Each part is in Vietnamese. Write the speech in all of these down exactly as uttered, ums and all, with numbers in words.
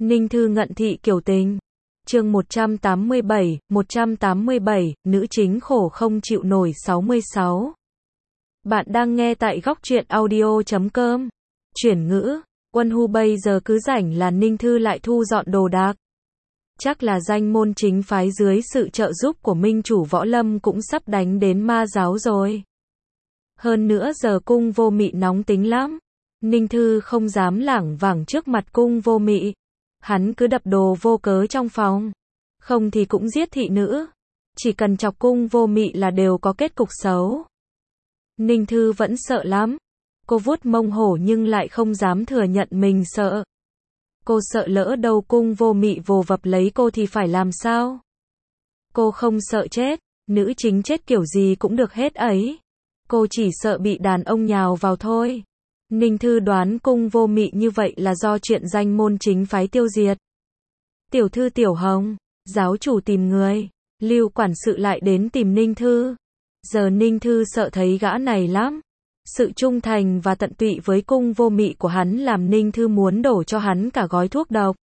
Ninh Thư ngận thị kiểu tình. Chương một trăm tám mươi bảy, một trăm tám mươi bảy, nữ chính khổ không chịu nổi sáu mươi sáu. Bạn đang nghe tại góc truyện audio chấm com. Chuyển ngữ, Quân Hu bây giờ cứ rảnh là Ninh Thư lại thu dọn đồ đạc. Chắc là danh môn chính phái dưới sự trợ giúp của minh chủ Võ Lâm cũng sắp đánh đến ma giáo rồi. Hơn nữa giờ Cung Vô Mị nóng tính lắm. Ninh Thư không dám lảng vảng trước mặt Cung Vô Mị. Hắn cứ đập đồ vô cớ trong phòng. Không thì cũng giết thị nữ. Chỉ cần chọc Cung Vô Mị là đều có kết cục xấu. Ninh Thư vẫn sợ lắm. Cô vuốt mông hổ nhưng lại không dám thừa nhận mình sợ. Cô sợ lỡ đâu Cung Vô Mị vồ vập lấy cô thì phải làm sao? Cô không sợ chết, nữ chính chết kiểu gì cũng được hết ấy. Cô chỉ sợ bị đàn ông nhào vào thôi. Ninh Thư đoán Cung Vô Mị như vậy là do chuyện danh môn chính phái tiêu diệt. Tiểu thư Tiểu Hồng, giáo chủ tìm người, Lưu quản sự lại đến tìm Ninh Thư. Giờ Ninh Thư sợ thấy gã này lắm. Sự trung thành và tận tụy với Cung Vô Mị của hắn làm Ninh Thư muốn đổ cho hắn cả gói thuốc độc.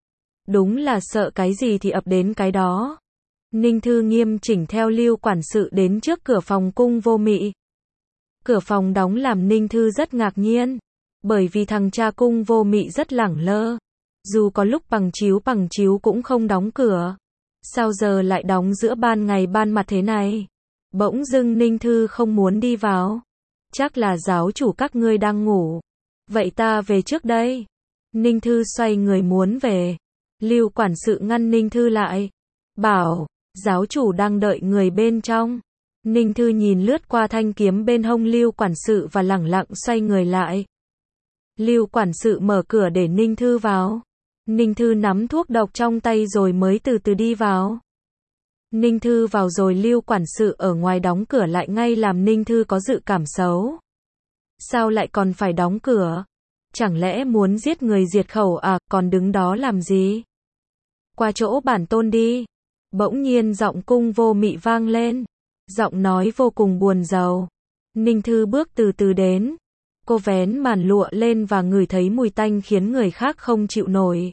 Đúng là sợ cái gì thì ập đến cái đó. Ninh Thư nghiêm chỉnh theo Lưu quản sự đến trước cửa phòng Cung Vô Mị. Cửa phòng đóng làm Ninh Thư rất ngạc nhiên. Bởi vì thằng cha Cung Vô Mị rất lẳng lơ. Dù có lúc bằng chiếu bằng chiếu cũng không đóng cửa. Sao giờ lại đóng giữa ban ngày ban mặt thế này? Bỗng dưng Ninh Thư không muốn đi vào. Chắc là giáo chủ các ngươi đang ngủ. Vậy ta về trước đây. Ninh Thư xoay người muốn về. Lưu quản sự ngăn Ninh Thư lại. Bảo, giáo chủ đang đợi người bên trong. Ninh Thư nhìn lướt qua thanh kiếm bên hông Lưu quản sự và lẳng lặng xoay người lại. Lưu quản sự mở cửa để Ninh Thư vào. Ninh Thư nắm thuốc độc trong tay rồi mới từ từ đi vào. Ninh Thư vào rồi Lưu quản sự ở ngoài đóng cửa lại ngay làm Ninh Thư có dự cảm xấu. Sao lại còn phải đóng cửa? Chẳng lẽ muốn giết người diệt khẩu à, còn đứng đó làm gì? Qua chỗ bản tôn đi. Bỗng nhiên giọng Cung Vô Mị vang lên. Giọng nói vô cùng buồn rầu. Ninh Thư bước từ từ đến. Cô vén màn lụa lên và ngửi thấy mùi tanh khiến người khác không chịu nổi.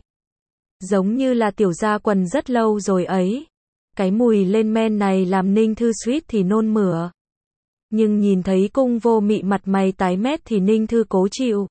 Giống như là tiểu gia quần rất lâu rồi ấy. Cái mùi lên men này làm Ninh Thư suýt thì nôn mửa. Nhưng nhìn thấy Cung Vô Mị mặt mày tái mét thì Ninh Thư cố chịu.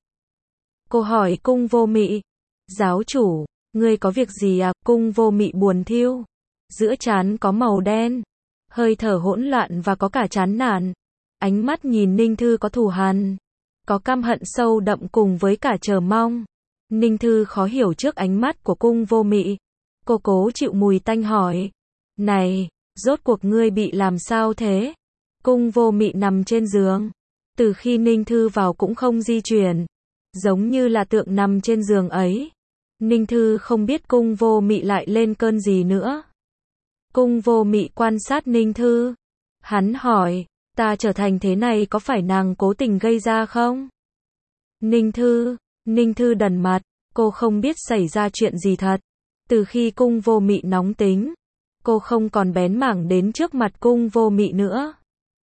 Cô hỏi Cung Vô Mị. Giáo chủ, ngươi có việc gì à? Cung Vô Mị buồn thiêu. Giữa trán có màu đen. Hơi thở hỗn loạn và có cả chán nản. Ánh mắt nhìn Ninh Thư có thù hằn. Có căm hận sâu đậm cùng với cả chờ mong. Ninh Thư khó hiểu trước ánh mắt của Cung Vô Mị. Cô cố chịu mùi tanh hỏi. Này, rốt cuộc ngươi bị làm sao thế? Cung Vô Mị nằm trên giường. Từ khi Ninh Thư vào cũng không di chuyển. Giống như là tượng nằm trên giường ấy. Ninh Thư không biết Cung Vô Mị lại lên cơn gì nữa. Cung Vô Mị quan sát Ninh Thư. Hắn hỏi, ta trở thành thế này có phải nàng cố tình gây ra không? Ninh Thư, Ninh Thư đần mặt, cô không biết xảy ra chuyện gì thật. Từ khi Cung Vô Mị nóng tính, cô không còn bén mảng đến trước mặt Cung Vô Mị nữa.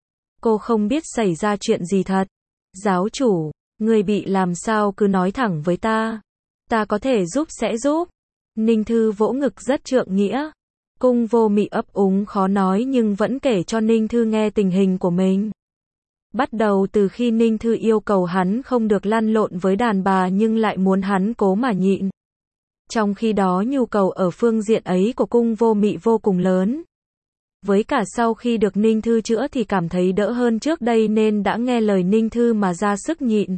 Cô không biết xảy ra chuyện gì thật. Giáo chủ, người bị làm sao cứ nói thẳng với ta. Ta có thể giúp sẽ giúp. Ninh Thư vỗ ngực rất trượng nghĩa. Cung Vô Mị ấp úng khó nói nhưng vẫn kể cho Ninh Thư nghe tình hình của mình. Bắt đầu từ khi Ninh Thư yêu cầu hắn không được lăn lộn với đàn bà nhưng lại muốn hắn cố mà nhịn. Trong khi đó nhu cầu ở phương diện ấy của Cung Vô Mị vô cùng lớn. Với cả sau khi được Ninh Thư chữa thì cảm thấy đỡ hơn trước đây nên đã nghe lời Ninh Thư mà ra sức nhịn.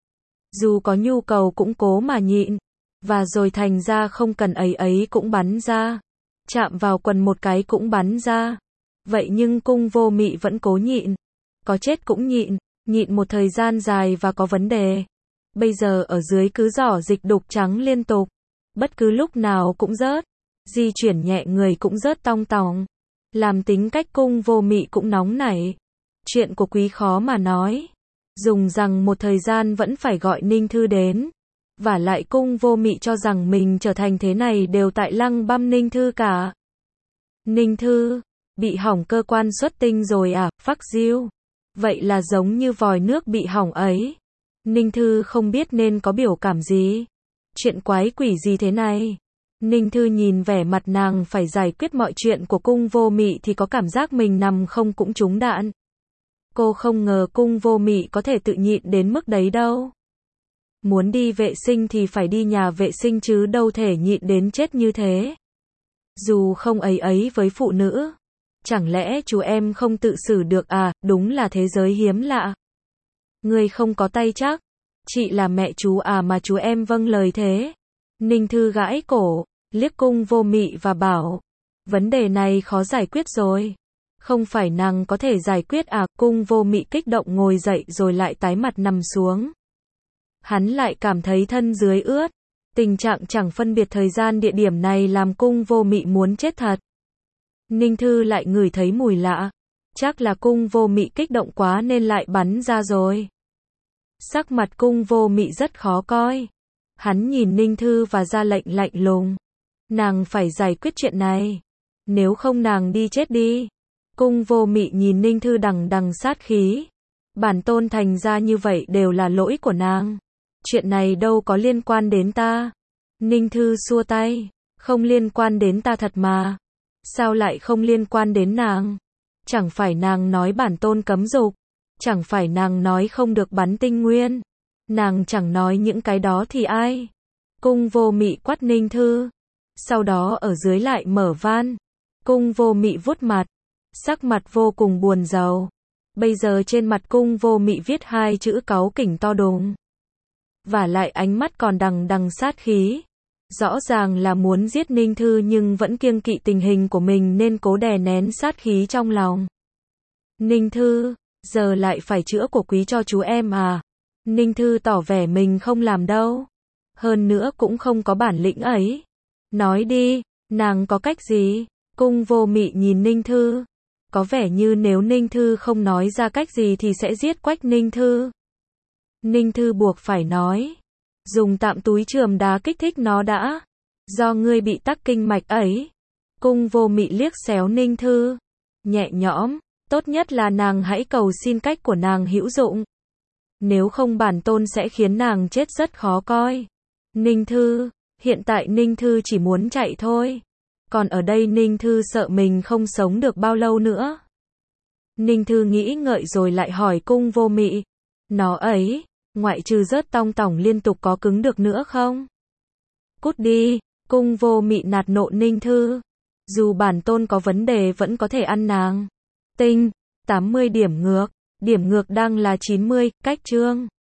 Dù có nhu cầu cũng cố mà nhịn. Và rồi thành ra không cần ấy ấy cũng bắn ra. Chạm vào quần một cái cũng bắn ra. Vậy nhưng Cung Vô Mị vẫn cố nhịn. Có chết cũng nhịn. Nhịn một thời gian dài và có vấn đề. Bây giờ ở dưới cứ giỏ dịch đục trắng liên tục. Bất cứ lúc nào cũng rớt. Di chuyển nhẹ người cũng rớt tong tòng. Làm tính cách Cung Vô Mị cũng nóng nảy. Chuyện của quý khó mà nói. Dùng rằng một thời gian vẫn phải gọi Ninh Thư đến. Vả lại Cung Vô Mị cho rằng mình trở thành thế này đều tại lăng băm Ninh Thư cả. Ninh Thư, bị hỏng cơ quan xuất tinh rồi à, phắc diêu. Vậy là giống như vòi nước bị hỏng ấy. Ninh Thư không biết nên có biểu cảm gì. Chuyện quái quỷ gì thế này? Ninh Thư nhìn vẻ mặt nàng phải giải quyết mọi chuyện của Cung Vô Mị thì có cảm giác mình nằm không cũng trúng đạn. Cô không ngờ Cung Vô Mị có thể tự nhịn đến mức đấy đâu. Muốn đi vệ sinh thì phải đi nhà vệ sinh chứ đâu thể nhịn đến chết như thế. Dù không ấy ấy với phụ nữ. Chẳng lẽ chú em không tự xử được à, đúng là thế giới hiếm lạ. Người không có tay chắc. Chị là mẹ chú à mà chú em vâng lời thế. Ninh Thư gãi cổ, liếc Cung Vô Mị và bảo. Vấn đề này khó giải quyết rồi. Không phải nàng có thể giải quyết à, Cung Vô Mị kích động ngồi dậy rồi lại tái mặt nằm xuống. Hắn lại cảm thấy thân dưới ướt. Tình trạng chẳng phân biệt thời gian địa điểm này làm Cung Vô Mị muốn chết thật. Ninh Thư lại ngửi thấy mùi lạ. Chắc là Cung Vô Mị kích động quá nên lại bắn ra rồi. Sắc mặt Cung Vô Mị rất khó coi. Hắn nhìn Ninh Thư và ra lệnh lạnh lùng. Nàng phải giải quyết chuyện này. Nếu không nàng đi chết đi. Cung Vô Mị nhìn Ninh Thư đằng đằng sát khí. Bản tôn thành ra như vậy đều là lỗi của nàng. Chuyện này đâu có liên quan đến ta. Ninh Thư xua tay. Không liên quan đến ta thật mà. Sao lại không liên quan đến nàng? Chẳng phải nàng nói bản tôn cấm dục. Chẳng phải nàng nói không được bắn tinh nguyên. Nàng chẳng nói những cái đó thì ai? Cung Vô Mị quát Ninh Thư. Sau đó ở dưới lại mở van. Cung Vô Mị vuốt mặt. Sắc mặt vô cùng buồn rầu. Bây giờ trên mặt Cung Vô Mị viết hai chữ cáu kỉnh to đùng. Và lại ánh mắt còn đằng đằng sát khí. Rõ ràng là muốn giết Ninh Thư nhưng vẫn kiêng kỵ tình hình của mình nên cố đè nén sát khí trong lòng. Ninh Thư, giờ lại phải chữa của quý cho chú em à? Ninh Thư tỏ vẻ mình không làm đâu. Hơn nữa cũng không có bản lĩnh ấy. Nói đi, nàng có cách gì? Cung Vô Mị nhìn Ninh Thư. Có vẻ như nếu Ninh Thư không nói ra cách gì thì sẽ giết Quách Ninh Thư. Ninh Thư buộc phải nói. Dùng tạm túi chườm đá kích thích nó đã. Do ngươi bị tắc kinh mạch ấy. Cung Vô Mị liếc xéo Ninh Thư. Nhẹ nhõm. Tốt nhất là nàng hãy cầu xin cách của nàng hữu dụng. Nếu không bản tôn sẽ khiến nàng chết rất khó coi. Ninh Thư. Hiện tại Ninh Thư chỉ muốn chạy thôi. Còn ở đây Ninh Thư sợ mình không sống được bao lâu nữa. Ninh Thư nghĩ ngợi rồi lại hỏi Cung Vô Mị. Nó ấy, ngoại trừ rớt tong tỏng liên tục có cứng được nữa không? Cút đi, Cung Vô Mị nạt nộ Ninh Thư. Dù bản tôn có vấn đề vẫn có thể ăn nàng. Tinh, tám mươi điểm ngược. Điểm ngược đang là chín mươi, cách chương.